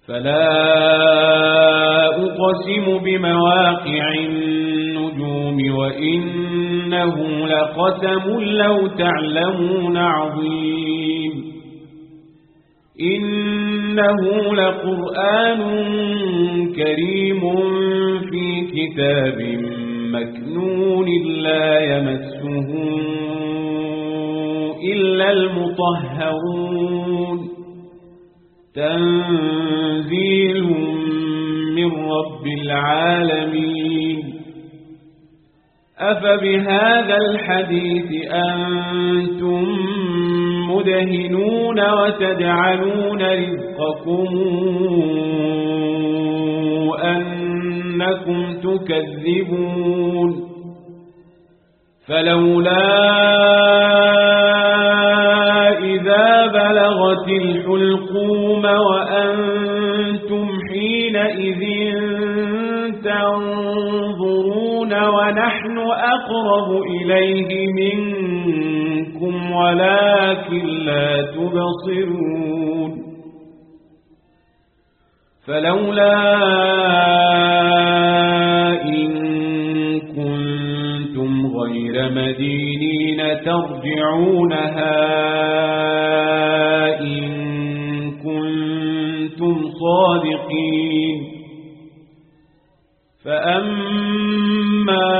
فلا أقسم بمواقع النجوم وإنه لقسم لو تعلمون عظيم إنه لقرآن كريم في كتاب مكنون لا يمسه إلا المطهرون تنزيل من رب العالمين أفبهذا الحديث أنتم مدهنون وتجعلون رزقكم أنكم تكذبون فلولا إذا بلغت الحلقوم وأنتم حينئذ تنظرون ونحن أقرب إليه منكم ولكن لا تبصرون فلولا إن كنتم غير مدينين ترجعونها إن كنتم صادقين فأما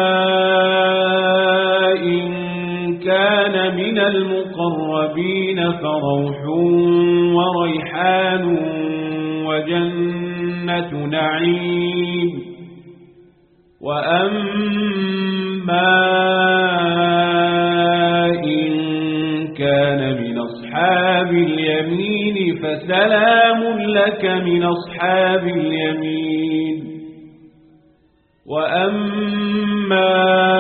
إن كان من المقربين فروح وريحان وجنة نعيم وأما إن كان من أصحاب اليمين فسلام لك من أصحاب اليمين وأما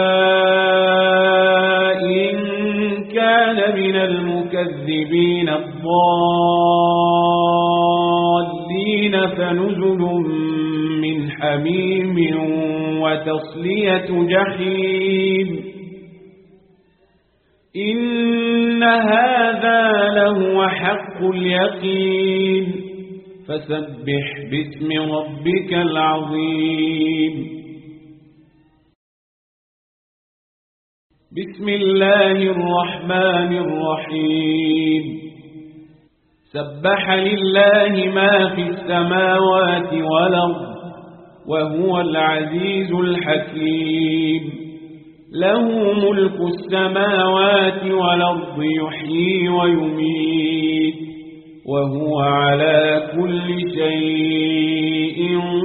إن كان من المكذبين الضالين فنزل من حميم وتصلية جحيم إن هذا لهو حق اليقين فسبح باسم ربك العظيم بسم الله الرحمن الرحيم سبح لله ما في السماوات والأرض وهو العزيز الحكيم له ملك السماوات والأرض يحيي ويميت وهو على كل شيء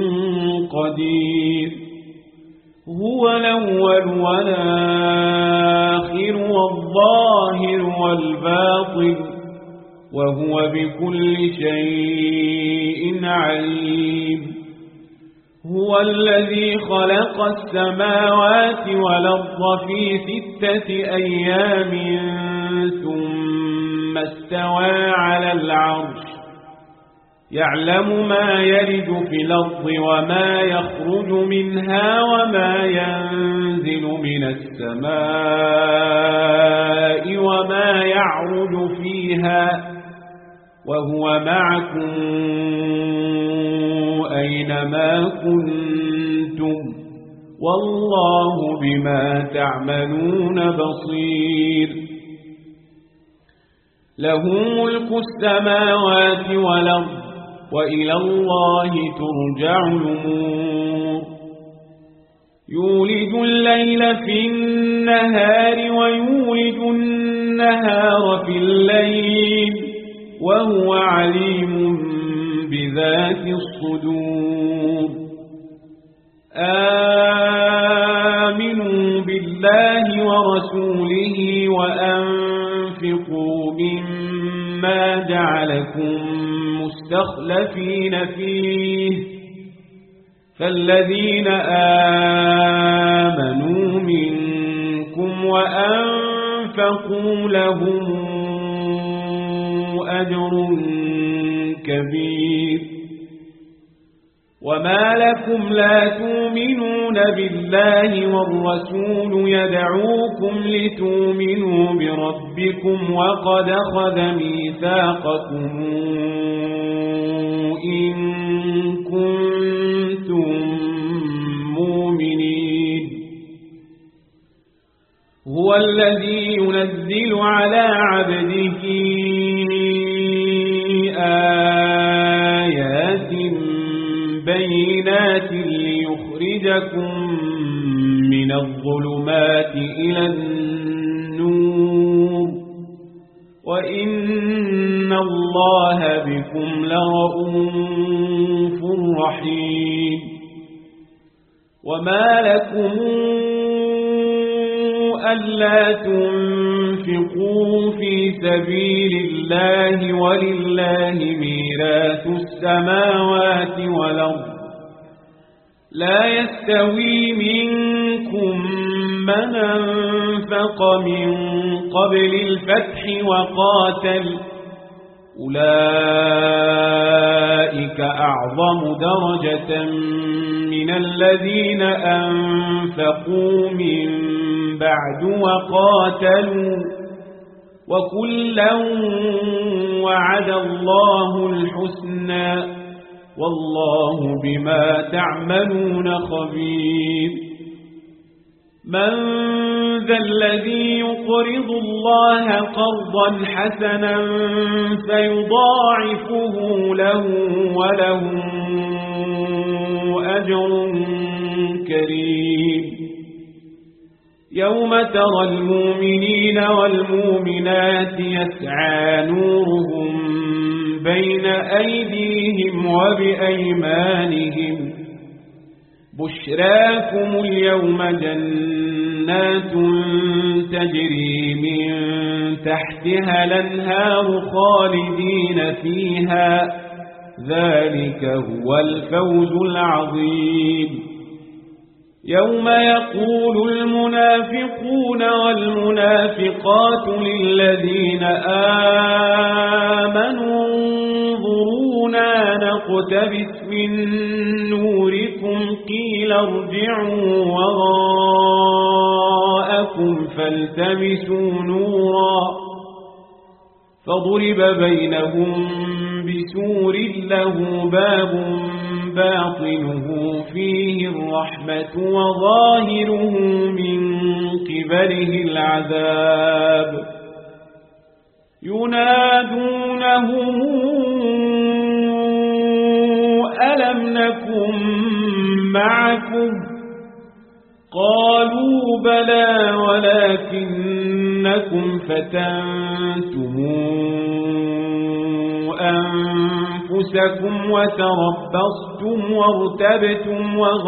قدير هو الأول والآخر والظاهر والباطن وهو بكل شيء عليم هو الذي خلق السماوات والأرض في 6 أيام ثم استوى على العرش يعلم ما يلج في الأرض وما يخرج منها وما ينزل من السماء وما يعرج فيها وهو معكم أينما كنتم والله بما تعملون بصير له ملك السماوات والأرض وإلى الله ترجع الأمور يولج الليل في النهار ويولج النهار في الليل وهو عليم بذات الصدور آمنوا بالله ورسوله وأنفقوا مما جعلكم مستخلفين فيه فالذين آمنوا منكم وأنفقوا لهم أجر كبير وما لكم لا تؤمنون بالله والرسول يدعوكم لتؤمنوا بربكم وقد أخذ ميثاقكم إن الذي ينزل على عبده آيات بينات ليخرجكم من الظلمات إلى النور وإن الله بكم لرؤوف رحيم وما لكم ألا تنفقوا في سبيل الله ولله ميراث السماوات والأرض لا يستوي منكم من أنفق من قبل الفتح وقاتل أولئك أعظم درجة من الذين أنفقوا من بعد وقاتلوا وكلا وعد الله الحسنى والله بما تعملون خبير من ذا الذي يقرض الله قرضا حسنا فيضاعفه له وله أجر كريم يوم ترى المؤمنين والمؤمنات يسعى نورهم بين أيديهم وبأيمانهم بشراكم اليوم جنات تجري من تحتها الأنهار خالدين فيها ذلك هو الفوز العظيم يوم يقول المنافقون والمنافقات للذين آمنوا انظرونا نقتبس من نوركم قيل ارجعوا وراءكم فالتمسوا نورا فضرب بينهم بسور له باب باطنه فيه الرحمة وظاهره من قبله العذاب ينادونهم ألم نكن معكم قالوا بلى ولكنكم فتنتم أنفسكم وتربصتم وارتبتم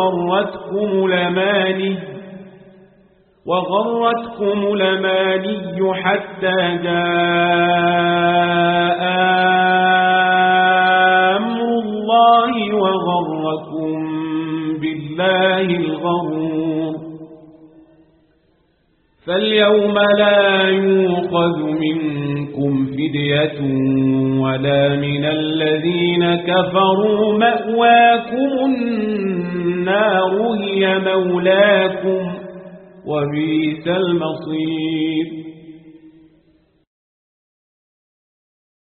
وغرتكم الأماني حتى جاء أمر الله وغركم بالله الغرور فاليوم لا يؤخذ منكم فدية ولا من الذين كفروا مأواكم النار هي مولاكم وبئس المصير